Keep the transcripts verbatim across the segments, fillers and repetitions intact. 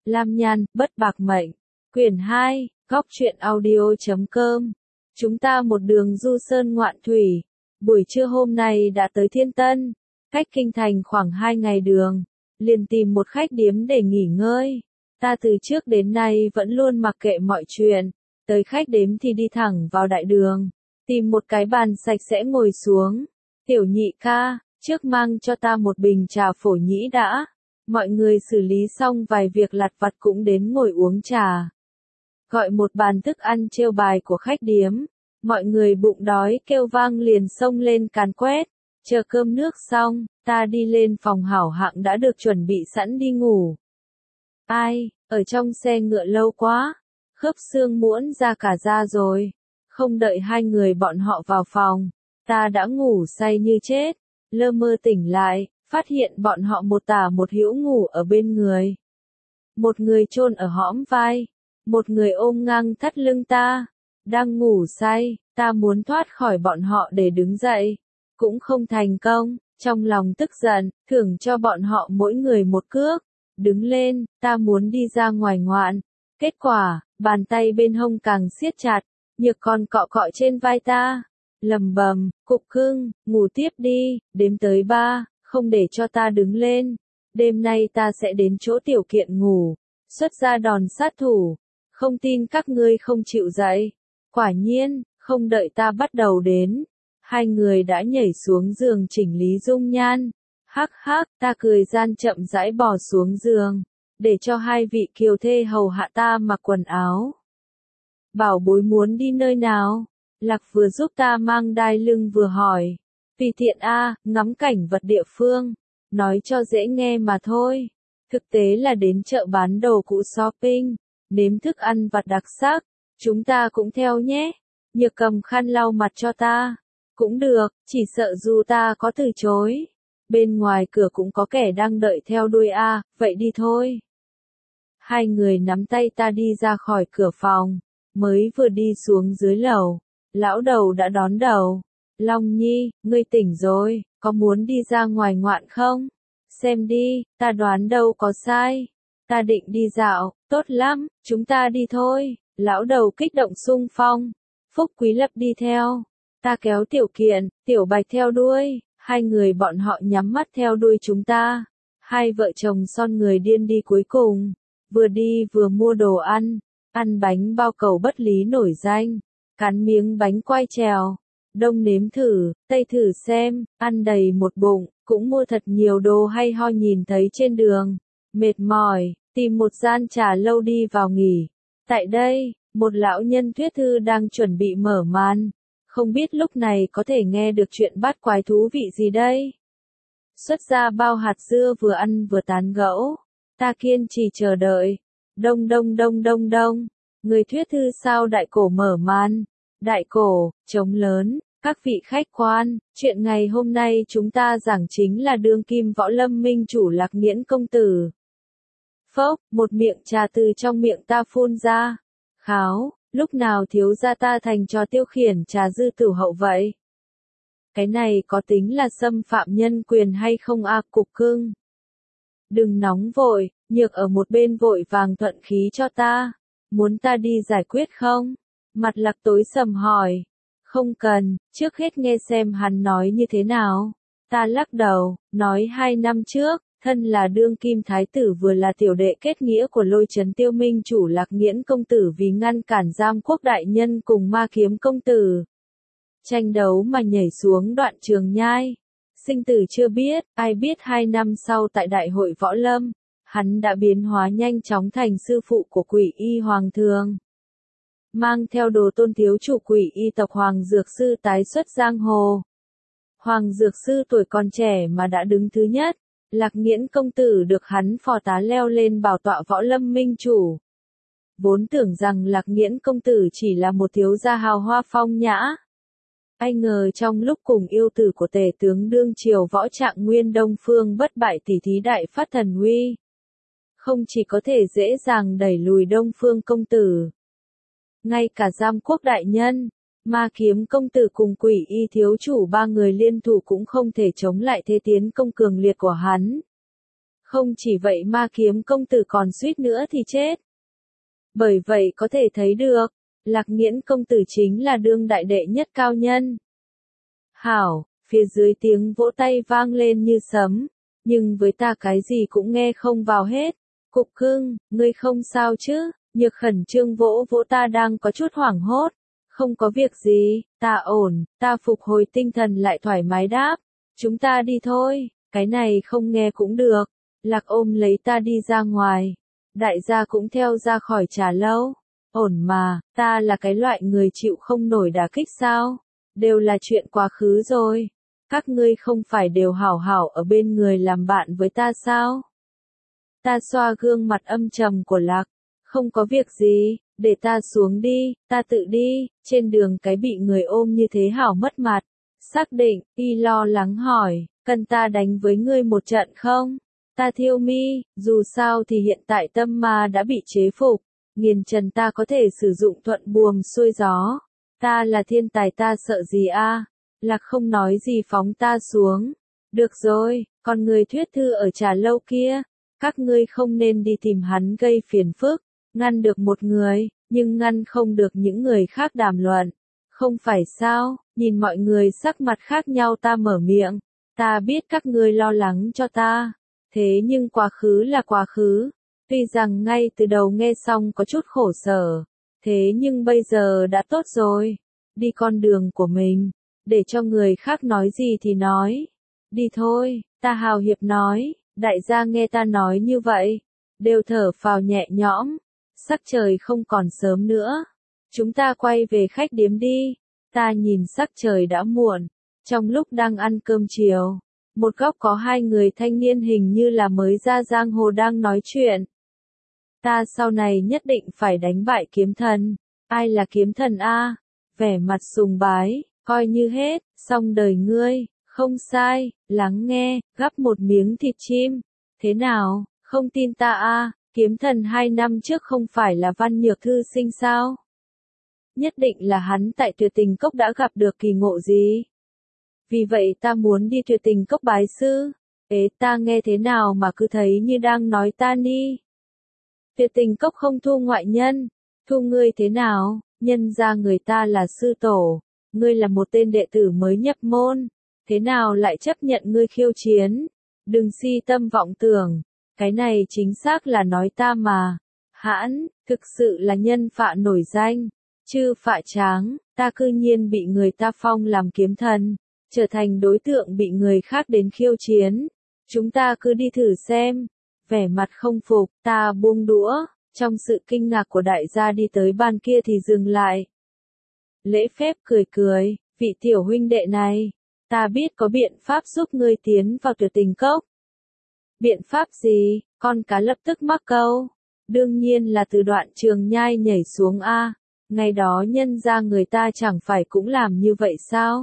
Lam Nhan, Bất Bạc Mệnh. Quyển hai, góc truyện audio chấm com. Chúng ta một đường du sơn ngoạn thủy. Buổi trưa hôm nay đã tới Thiên Tân, cách kinh thành khoảng hai ngày đường. Liền tìm một khách điếm để nghỉ ngơi. Ta từ trước đến nay vẫn luôn mặc kệ mọi chuyện. Tới khách điếm thì đi thẳng vào đại đường. Tìm một cái bàn sạch sẽ ngồi xuống. Tiểu nhị ca, trước mang cho ta một bình trà phổ nhĩ đã. Mọi người xử lý xong vài việc lặt vặt cũng đến ngồi uống trà. Gọi một bàn thức ăn treo bài của khách điếm. Mọi người bụng đói kêu vang liền xông lên càn quét. Chờ cơm nước xong, ta đi lên phòng hảo hạng đã được chuẩn bị sẵn đi ngủ. Ai, ở trong xe ngựa lâu quá. Khớp xương muỗn ra cả da rồi. Không đợi hai người bọn họ vào phòng. Ta đã ngủ say như chết. Lơ mơ tỉnh lại, phát hiện bọn họ một tả một hữu ngủ ở bên người. Một người chôn ở hõm vai. Một người ôm ngang thắt lưng ta. Đang ngủ say, ta muốn thoát khỏi bọn họ để đứng dậy. Cũng không thành công, trong lòng tức giận, thưởng cho bọn họ mỗi người một cước. Đứng lên, ta muốn đi ra ngoài ngoạn. Kết quả, bàn tay bên hông càng siết chặt, Nhược còn cọ cọ trên vai ta. Lầm bầm, cục cưng, ngủ tiếp đi, đếm tới ba, không để cho ta đứng lên. Đêm nay ta sẽ đến chỗ tiểu kiện ngủ, xuất ra đòn sát thủ. Không tin các ngươi không chịu dậy. Quả nhiên, không đợi ta bắt đầu đến. Hai người đã nhảy xuống giường chỉnh lý dung nhan. Hắc hắc, ta cười gian chậm rãi bò xuống giường. Để cho hai vị kiều thê hầu hạ ta mặc quần áo. Bảo bối muốn đi nơi nào? Lạc vừa giúp ta mang đai lưng vừa hỏi. Tùy tiện a, ngắm cảnh vật địa phương. Nói cho dễ nghe mà thôi. Thực tế là đến chợ bán đồ cũ shopping. Nếm thức ăn vặt đặc sắc. Chúng ta cũng theo nhé. Nhược cầm khăn lau mặt cho ta. Cũng được, chỉ sợ dù ta có từ chối. Bên ngoài cửa cũng có kẻ đang đợi theo đuôi a, vậy đi thôi. Hai người nắm tay ta đi ra khỏi cửa phòng. Mới vừa đi xuống dưới lầu. Lão đầu đã đón đầu. Long Nhi, ngươi tỉnh rồi, có muốn đi ra ngoài ngoạn không? Xem đi, ta đoán đâu có sai. Ta định đi dạo, tốt lắm, chúng ta đi thôi. Lão đầu kích động xung phong. Phúc Quý Lập đi theo. Ta kéo Tiểu Kiện, Tiểu Bạch theo đuôi. Hai người bọn họ nhắm mắt theo đuôi chúng ta. Hai vợ chồng son người điên đi cuối cùng. Vừa đi vừa mua đồ ăn. Ăn bánh bao cầu bất lý nổi danh. Cắn miếng bánh quai trèo. Đông nếm thử, tây thử xem. Ăn đầy một bụng. Cũng mua thật nhiều đồ hay ho nhìn thấy trên đường. Mệt mỏi, tìm một gian trà lâu đi vào nghỉ. Tại đây, một lão nhân thuyết thư đang chuẩn bị mở màn. Không biết lúc này có thể nghe được chuyện bát quái thú vị gì đây? Xuất ra bao hạt dưa vừa ăn vừa tán gẫu. Ta kiên trì chờ đợi. Đông đông đông đông đông. Người thuyết thư sao đại cổ mở màn. Đại cổ, trống lớn, các vị khách quan, chuyện ngày hôm nay chúng ta giảng chính là đương kim võ lâm minh chủ Lạc Nghiễn công tử. Phốc, một miệng trà từ trong miệng ta phun ra. Kháo, lúc nào thiếu gia ta thành trò tiêu khiển trà dư tử hậu vậy? Cái này có tính là xâm phạm nhân quyền hay không a, cục cưng? Đừng nóng vội, Nhược ở một bên vội vàng thuận khí cho ta. Muốn ta đi giải quyết không? Mặt Lạc tối sầm hỏi. Không cần, trước hết nghe xem hắn nói như thế nào. Ta lắc đầu, nói hai năm trước, thân là đương kim thái tử vừa là tiểu đệ kết nghĩa của Lôi Trấn Tiêu minh chủ Lạc Nghiễn công tử vì ngăn cản Giam Quốc đại nhân cùng Ma Kiếm công tử. Tranh đấu mà nhảy xuống đoạn trường nhai. Sinh tử chưa biết, ai biết hai năm sau tại đại hội võ lâm, hắn đã biến hóa nhanh chóng thành sư phụ của Quỷ Y Hoàng Thường. Mang theo đồ tôn thiếu chủ Quỷ Y tộc Hoàng Dược Sư tái xuất giang hồ. Hoàng Dược Sư tuổi còn trẻ mà đã đứng thứ nhất. Lạc Nghiễn công tử được hắn phò tá leo lên bảo tọa võ lâm minh chủ. Vốn tưởng rằng Lạc Nghiễn công tử chỉ là một thiếu gia hào hoa phong nhã. Ai ngờ trong lúc cùng yêu tử của tể tướng đương triều Võ Trạng Nguyên Đông Phương bất bại tỷ thí đại phát thần uy. Không chỉ có thể dễ dàng đẩy lùi Đông Phương công tử. Ngay cả Giam Quốc đại nhân, Ma Kiếm công tử cùng Quỷ Y thiếu chủ ba người liên thủ cũng không thể chống lại thế tiến công cường liệt của hắn. Không chỉ vậy Ma Kiếm công tử còn suýt nữa thì chết. Bởi vậy có thể thấy được, Lạc Nghiễn công tử chính là đương đại đệ nhất cao nhân. Hảo, phía dưới tiếng vỗ tay vang lên như sấm, nhưng với ta cái gì cũng nghe không vào hết. Cục Cưng, ngươi không sao chứ? Nhược khẩn trương vỗ vỗ ta đang có chút hoảng hốt. Không có việc gì, ta ổn, ta phục hồi tinh thần lại thoải mái đáp. Chúng ta đi thôi, cái này không nghe cũng được. Lạc ôm lấy ta đi ra ngoài. Đại gia cũng theo ra khỏi trà lâu. Ổn mà, ta là cái loại người chịu không nổi đả kích sao? Đều là chuyện quá khứ rồi. Các ngươi không phải đều hảo hảo ở bên người làm bạn với ta sao? Ta xoa gương mặt âm trầm của Lạc. Không có việc gì, để ta xuống đi, ta tự đi, trên đường cái bị người ôm như thế hảo mất mặt. Xác định, y lo lắng hỏi, cần ta đánh với ngươi một trận không? Ta thiêu mi, dù sao thì hiện tại tâm ma đã bị chế phục, nghiền trần ta có thể sử dụng thuận buồm xuôi gió. Ta là thiên tài ta sợ gì a? Lạc không nói gì phóng ta xuống. Được rồi, còn người thuyết thư ở trà lâu kia, các ngươi không nên đi tìm hắn gây phiền phức, ngăn được một người, nhưng ngăn không được những người khác đàm luận. Không phải sao? Nhìn mọi người sắc mặt khác nhau ta mở miệng. Ta biết các ngươi lo lắng cho ta. Thế nhưng quá khứ là quá khứ. Tuy rằng ngay từ đầu nghe xong có chút khổ sở. Thế nhưng bây giờ đã tốt rồi. Đi con đường của mình. Để cho người khác nói gì thì nói. Đi thôi, ta hào hiệp nói. Đại gia nghe ta nói như vậy. Đều thở phào nhẹ nhõm. Sắc trời không còn sớm nữa. Chúng ta quay về khách điếm đi. Ta nhìn sắc trời đã muộn. Trong lúc đang ăn cơm chiều, một góc có hai người thanh niên hình như là mới ra giang hồ đang nói chuyện. Ta sau này nhất định phải đánh bại kiếm thần. Ai là kiếm thần a? Vẻ mặt sùng bái, coi như hết, xong đời ngươi, không sai, lắng nghe, gắp một miếng thịt chim. Thế nào, không tin ta a? Kiếm thần hai năm trước không phải là Văn Nhược thư sinh sao? Nhất định là hắn tại Tuyệt Tình Cốc đã gặp được kỳ ngộ gì. Vì vậy ta muốn đi Tuyệt Tình Cốc bái sư. Ế ta nghe thế nào mà cứ thấy như đang nói ta ni. Tuyệt Tình Cốc không thu ngoại nhân. Thu ngươi thế nào? Nhân ra người ta là sư tổ. Ngươi là một tên đệ tử mới nhập môn. Thế nào lại chấp nhận ngươi khiêu chiến? Đừng si tâm vọng tưởng. Cái này chính xác là nói ta mà. Hãn, thực sự là nhân phạ nổi danh. Chư phạ tráng, ta cư nhiên bị người ta phong làm kiếm thần. Trở thành đối tượng bị người khác đến khiêu chiến. Chúng ta cứ đi thử xem. Vẻ mặt không phục, ta buông đũa. Trong sự kinh ngạc của đại gia đi tới bàn kia thì dừng lại. Lễ phép cười cười, vị tiểu huynh đệ này. Ta biết có biện pháp giúp ngươi tiến vào Tuyệt Tình Cốc. Biện pháp gì? Con cá lập tức mắc câu. Đương nhiên là từ đoạn Trường Nhai nhảy xuống a. Ngày đó nhân ra người ta chẳng phải cũng làm như vậy sao?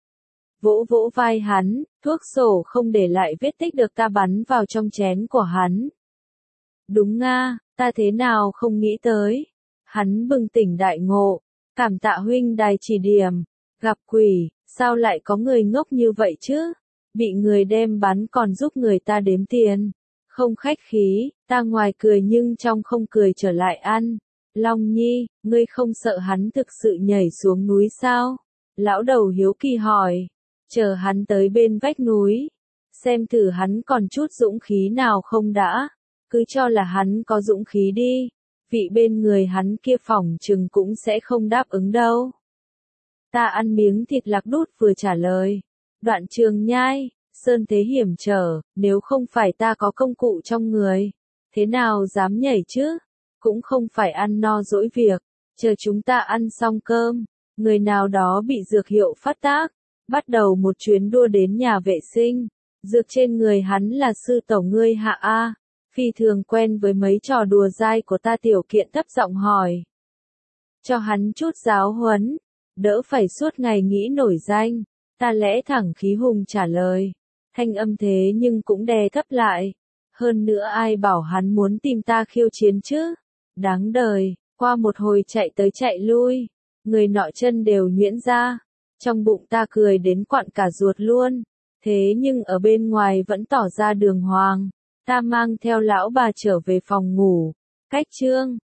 Vỗ vỗ vai hắn, thuốc sổ không để lại vết tích được ta bắn vào trong chén của hắn. Đúng nga, ta thế nào không nghĩ tới. Hắn bừng tỉnh đại ngộ, cảm tạ huynh đài chỉ điểm. Gặp quỷ, sao lại có người ngốc như vậy chứ? Bị người đem bắn còn giúp người ta đếm tiền. Không khách khí, ta ngoài cười nhưng trong không cười trở lại ăn. Long Nhi, ngươi không sợ hắn thực sự nhảy xuống núi sao? Lão đầu hiếu kỳ hỏi. Chờ hắn tới bên vách núi. Xem thử hắn còn chút dũng khí nào không đã. Cứ cho là hắn có dũng khí đi. Vị bên người hắn kia phỏng chừng cũng sẽ không đáp ứng đâu. Ta ăn miếng thịt lạc đút vừa trả lời. Đoạn Trường Nhai, sơn thế hiểm trở, nếu không phải ta có công cụ trong người. Thế nào dám nhảy chứ? Cũng không phải ăn no dỗi việc. Chờ chúng ta ăn xong cơm. Người nào đó bị dược hiệu phát tác. Bắt đầu một chuyến đua đến nhà vệ sinh. Dược trên người hắn là sư tổ ngươi hạ A. Phi thường quen với mấy trò đùa dai của ta tiểu kiện thấp giọng hỏi. Cho hắn chút giáo huấn. Đỡ phải suốt ngày nghĩ nổi danh. Ta lẽ thẳng khí hùng trả lời. Thanh âm thế nhưng cũng đè thấp lại. Hơn nữa ai bảo hắn muốn tìm ta khiêu chiến chứ? Đáng đời, qua một hồi chạy tới chạy lui. Người nọ chân đều nhuyễn ra. Trong bụng ta cười đến quặn cả ruột luôn. Thế nhưng ở bên ngoài vẫn tỏ ra đường hoàng. ta mang theo lão bà trở về phòng ngủ. Cách chương